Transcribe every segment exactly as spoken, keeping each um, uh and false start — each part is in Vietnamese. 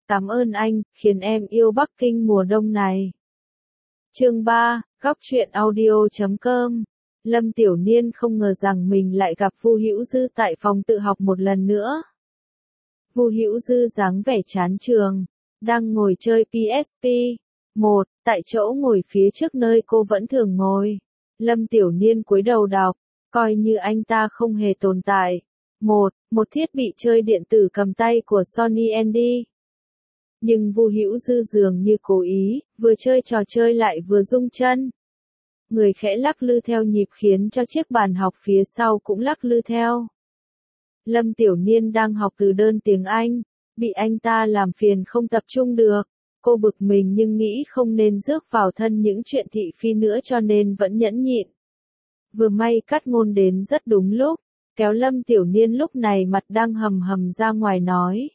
Cảm ơn anh, khiến em yêu Bắc Kinh mùa đông này. Chương ba, góc truyện audio chấm com. Lâm Tiểu Niên không ngờ rằng mình lại gặp Vu Hữu Dư tại phòng tự học một lần nữa. Vu Hữu Dư dáng vẻ chán trường, đang ngồi chơi pê ét pê. Một, tại chỗ ngồi phía trước nơi cô vẫn thường ngồi. Lâm Tiểu Niên cúi đầu đọc, coi như anh ta không hề tồn tại. Một, một thiết bị chơi điện tử cầm tay của Sony en đê. Nhưng Vu Hữu Dư dường như cố ý, vừa chơi trò chơi lại vừa rung chân. Người khẽ lắc lư theo nhịp khiến cho chiếc bàn học phía sau cũng lắc lư theo. Lâm Tiểu Niên đang học từ đơn tiếng Anh, bị anh ta làm phiền không tập trung được. Cô bực mình nhưng nghĩ không nên rước vào thân những chuyện thị phi nữa cho nên vẫn nhẫn nhịn. Vừa may Cát Ngôn đến rất đúng lúc, kéo Lâm Tiểu Niên lúc này mặt đang hầm hầm ra ngoài nói.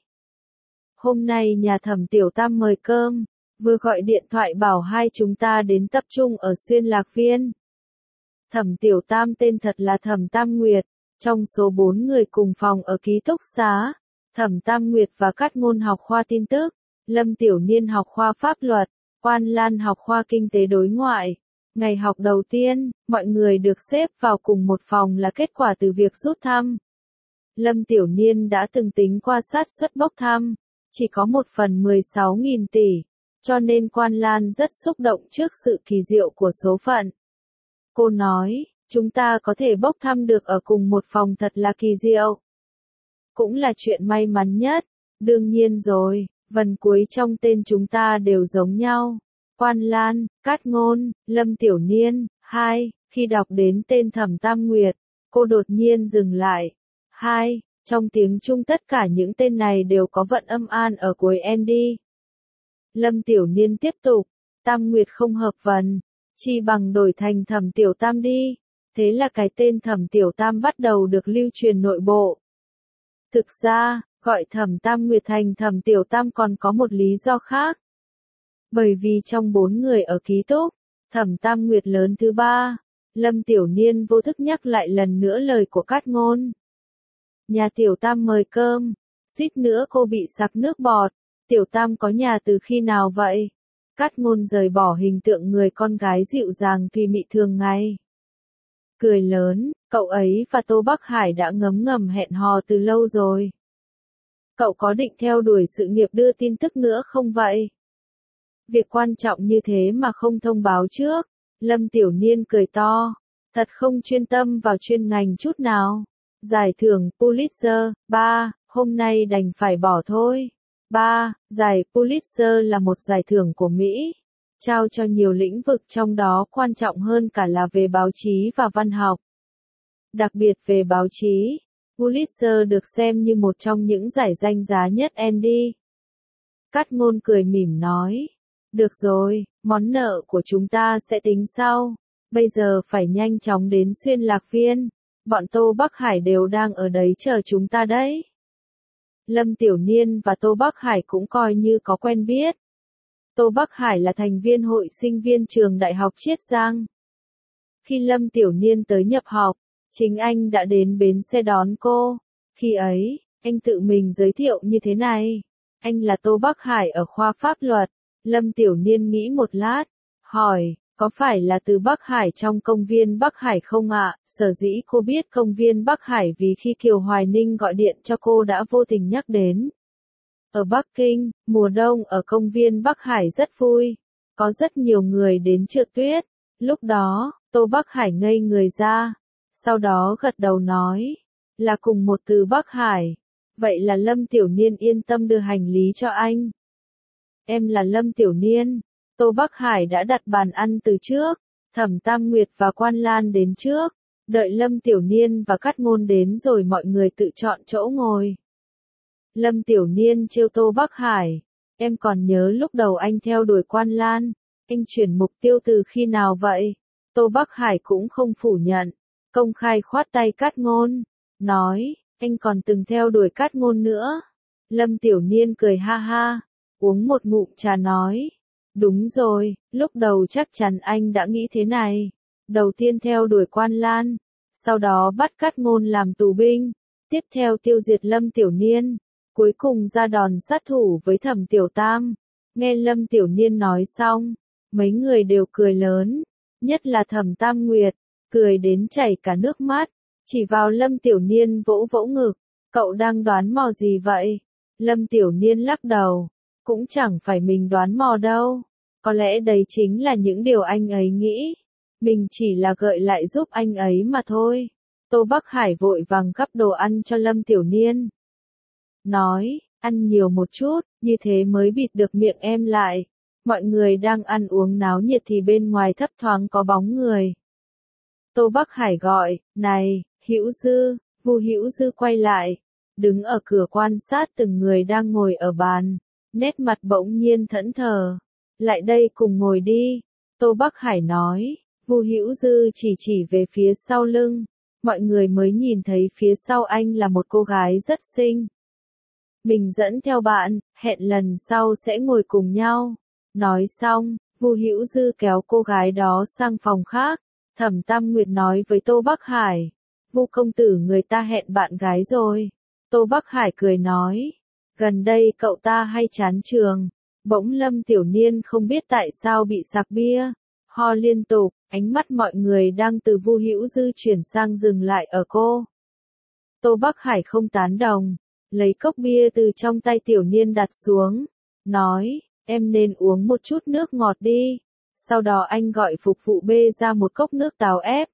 Hôm nay nhà Thẩm Tiểu Tam mời cơm, vừa gọi điện thoại bảo hai chúng ta đến tập trung ở Xuyên Lạc Viên. Thẩm Tiểu Tam tên thật là Thẩm Tam Nguyệt, trong số bốn người cùng phòng ở ký túc xá, Thẩm Tam Nguyệt và Cát Ngôn học khoa tin tức, Lâm Tiểu Niên học khoa pháp luật, Quan Lan học khoa kinh tế đối ngoại. Ngày học đầu tiên, mọi người được xếp vào cùng một phòng là kết quả từ việc rút thăm. Lâm Tiểu Niên đã từng tính qua xác suất bốc thăm, chỉ có một phần mười sáu nghìn tỷ, cho nên Quan Lan rất xúc động trước sự kỳ diệu của số phận. Cô nói, chúng ta có thể bốc thăm được ở cùng một phòng thật là kỳ diệu. Cũng là chuyện may mắn nhất, đương nhiên rồi, vần cuối trong tên chúng ta đều giống nhau. Quan Lan, Cát Ngôn, Lâm Tiểu Niên. Hai, khi đọc đến tên Thẩm Tam Nguyệt, cô đột nhiên dừng lại. Hai, trong tiếng Trung tất cả những tên này đều có vận âm an ở cuối en đê. Lâm Tiểu Niên tiếp tục, Tam Nguyệt không hợp vần, chi bằng đổi thành Thẩm Tiểu Tam đi. Thế là cái tên Thẩm Tiểu Tam bắt đầu được lưu truyền nội bộ. Thực ra, gọi Thẩm Tam Nguyệt thành Thẩm Tiểu Tam còn có một lý do khác. Bởi vì trong bốn người ở ký túc, Thẩm Tam Nguyệt lớn thứ ba. Lâm Tiểu Niên vô thức nhắc lại lần nữa lời của Cát Ngôn. Nhà Tiểu Tam mời cơm, suýt nữa cô bị sặc nước bọt. Tiểu Tam có nhà từ khi nào vậy? Cát Ngôn rời bỏ hình tượng người con gái dịu dàng tùy mị thường ngày. Cười lớn, cậu ấy và Tô Bắc Hải đã ngấm ngầm hẹn hò từ lâu rồi. Cậu có định theo đuổi sự nghiệp đưa tin tức nữa không vậy? Việc quan trọng như thế mà không thông báo trước. Lâm Tiểu Niên cười to, thật không chuyên tâm vào chuyên ngành chút nào. Giải thưởng Pulitzer, ba, hôm nay đành phải bỏ thôi. Ba, giải Pulitzer là một giải thưởng của Mỹ, trao cho nhiều lĩnh vực trong đó quan trọng hơn cả là về báo chí và văn học. Đặc biệt về báo chí, Pulitzer được xem như một trong những giải danh giá nhất en đê. Cát Ngôn cười mỉm nói, được rồi, món nợ của chúng ta sẽ tính sau, bây giờ phải nhanh chóng đến Xuyên Lạc Viên, bọn Tô Bắc Hải đều đang ở đấy chờ chúng ta đấy. Lâm Tiểu Niên và Tô Bắc Hải cũng coi như có quen biết. Tô Bắc Hải là thành viên hội sinh viên trường Đại học Chiết Giang. Khi Lâm Tiểu Niên tới nhập học, chính anh đã đến bến xe đón cô. Khi ấy, anh tự mình giới thiệu như thế này. Anh là Tô Bắc Hải ở khoa pháp luật. Lâm Tiểu Niên nghĩ một lát, hỏi, có phải là từ Bắc Hải trong công viên Bắc Hải không ạ? Sở dĩ cô biết công viên Bắc Hải vì khi Kiều Hoài Ninh gọi điện cho cô đã vô tình nhắc đến. Ở Bắc Kinh, mùa đông ở công viên Bắc Hải rất vui. Có rất nhiều người đến trượt tuyết. Lúc đó, Tô Bắc Hải ngây người ra. Sau đó gật đầu nói, là cùng một từ Bắc Hải. Vậy là Lâm Tiểu Niên yên tâm đưa hành lý cho anh. Em là Lâm Tiểu Niên. Tô Bắc Hải đã đặt bàn ăn từ trước. Thẩm Tam Nguyệt và Quan Lan đến trước. Đợi Lâm Tiểu Niên và Cát Ngôn đến rồi mọi người tự chọn chỗ ngồi. Lâm Tiểu Niên trêu Tô Bắc Hải. Em còn nhớ lúc đầu anh theo đuổi Quan Lan. Anh chuyển mục tiêu từ khi nào vậy? Tô Bắc Hải cũng không phủ nhận. Công khai khoát tay Cát Ngôn. Nói, anh còn từng theo đuổi Cát Ngôn nữa. Lâm Tiểu Niên cười ha ha. Uống một ngụm trà nói. Đúng rồi, lúc đầu chắc chắn anh đã nghĩ thế này. Đầu tiên theo đuổi Quan Lan. Sau đó bắt Cát Ngôn làm tù binh. Tiếp theo tiêu diệt Lâm Tiểu Niên. cuối cùng ra đòn sát thủ với Thẩm Tiểu Tam. Nghe Lâm Tiểu Niên nói xong, mấy người đều cười lớn, nhất là Thẩm Tam Nguyệt, cười đến chảy cả nước mắt, chỉ vào Lâm Tiểu Niên vỗ vỗ ngực, cậu đang đoán mò gì vậy? Lâm Tiểu Niên lắc đầu, cũng chẳng phải mình đoán mò đâu, có lẽ đấy chính là những điều anh ấy nghĩ, mình chỉ là gợi lại giúp anh ấy mà thôi. Tô Bắc Hải vội vàng gắp đồ ăn cho Lâm Tiểu Niên. Nói, ăn nhiều một chút, như thế mới bịt được miệng em lại. Mọi người đang ăn uống náo nhiệt thì bên ngoài thấp thoáng có bóng người. Tô Bắc Hải gọi, này, Hữu Dư, Vu Hữu Dư quay lại, đứng ở cửa quan sát từng người đang ngồi ở bàn, nét mặt bỗng nhiên thẫn thờ. Lại đây cùng ngồi đi, Tô Bắc Hải nói. Vu Hữu Dư chỉ chỉ về phía sau lưng, mọi người mới nhìn thấy phía sau anh là một cô gái rất xinh. Mình dẫn theo bạn, hẹn lần sau sẽ ngồi cùng nhau. Nói xong, Vu Hữu Dư kéo cô gái đó sang phòng khác. Thẩm Tam Nguyệt nói với Tô Bắc Hải, Vu công tử người ta hẹn bạn gái rồi. Tô Bắc Hải cười nói, gần đây cậu ta hay chán trường. Bỗng Lâm Tiểu Niên không biết tại sao bị sặc bia, ho liên tục, ánh mắt mọi người đang từ Vu Hữu Dư chuyển sang dừng lại ở cô. Tô Bắc Hải không tán đồng, lấy cốc bia từ trong tay Tiểu Niên đặt xuống, nói, em nên uống một chút nước ngọt đi. Sau đó anh gọi phục vụ bê ra một cốc nước táo ép.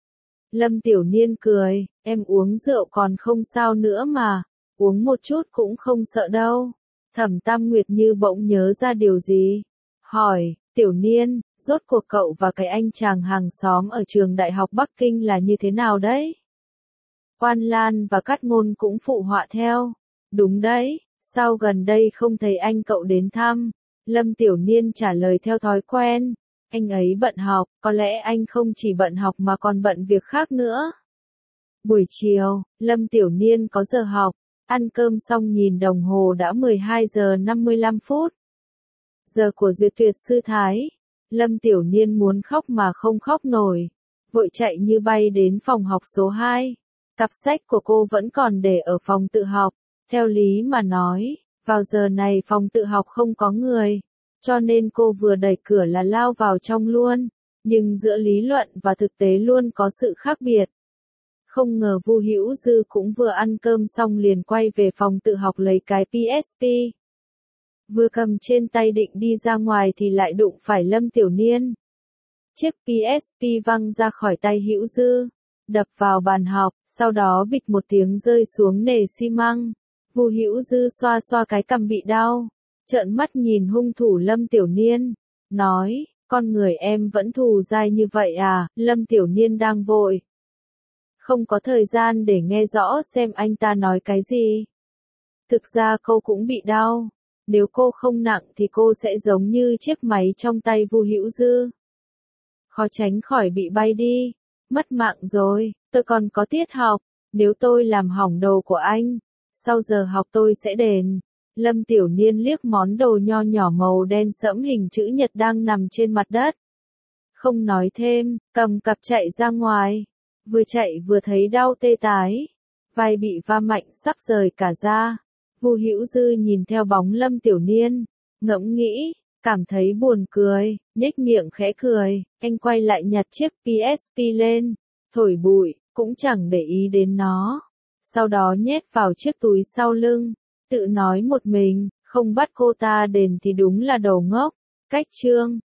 Lâm Tiểu Niên cười, em uống rượu còn không sao nữa mà, uống một chút cũng không sợ đâu. Thẩm Tam Nguyệt như bỗng nhớ ra điều gì, hỏi, Tiểu Niên, rốt cuộc cậu và cái anh chàng hàng xóm ở trường Đại học Bắc Kinh là như thế nào đấy? Quan Lan và Cát Ngôn cũng phụ họa theo, đúng đấy, sao gần đây không thấy anh cậu đến thăm? Lâm Tiểu Niên trả lời theo thói quen, anh ấy bận học, có lẽ anh không chỉ bận học mà còn bận việc khác nữa. Buổi chiều, Lâm Tiểu Niên có giờ học, ăn cơm xong nhìn đồng hồ đã mười hai giờ năm mươi lăm phút. Giờ của duyệt tuyệt sư Thái, Lâm Tiểu Niên muốn khóc mà không khóc nổi, vội chạy như bay đến phòng học số hai. Cặp sách của cô vẫn còn để ở phòng tự học, theo lý mà nói, vào giờ này phòng tự học không có người, cho nên cô vừa đẩy cửa là lao vào trong luôn, nhưng giữa lý luận và thực tế luôn có sự khác biệt. Không ngờ Vu Hữu Dư cũng vừa ăn cơm xong liền quay về phòng tự học lấy cái pê ét pê. Vừa cầm trên tay định đi ra ngoài thì lại đụng phải Lâm Tiểu Niên. Chiếc pê ét pê văng ra khỏi tay Hữu Dư, đập vào bàn học, sau đó bịch một tiếng rơi xuống nền xi măng. Vu Hữu Dư xoa xoa cái cằm bị đau, trợn mắt nhìn hung thủ Lâm Tiểu Niên, nói, con người em vẫn thù dai như vậy à? Lâm Tiểu Niên đang vội, không có thời gian để nghe rõ xem anh ta nói cái gì. Thực ra cô cũng bị đau, nếu cô không nặng thì cô sẽ giống như chiếc máy trong tay Vu Hữu Dư. Khó tránh khỏi bị bay đi, mất mạng rồi, tôi còn có tiết học, nếu tôi làm hỏng đồ của anh, sau giờ học tôi sẽ đền. Lâm Tiểu Niên liếc món đồ nho nhỏ màu đen sẫm hình chữ nhật đang nằm trên mặt đất. Không nói thêm, cầm cặp chạy ra ngoài, vừa chạy vừa thấy đau tê tái, vai bị va mạnh sắp rời cả ra. Vu Hữu Dư nhìn theo bóng Lâm Tiểu Niên, ngẫm nghĩ, cảm thấy buồn cười, nhếch miệng khẽ cười, anh quay lại nhặt chiếc pê ét pê lên, thổi bụi, cũng chẳng để ý đến nó. Sau đó nhét vào chiếc túi sau lưng, tự nói một mình, không bắt cô ta đền thì đúng là đồ ngốc. Cách chương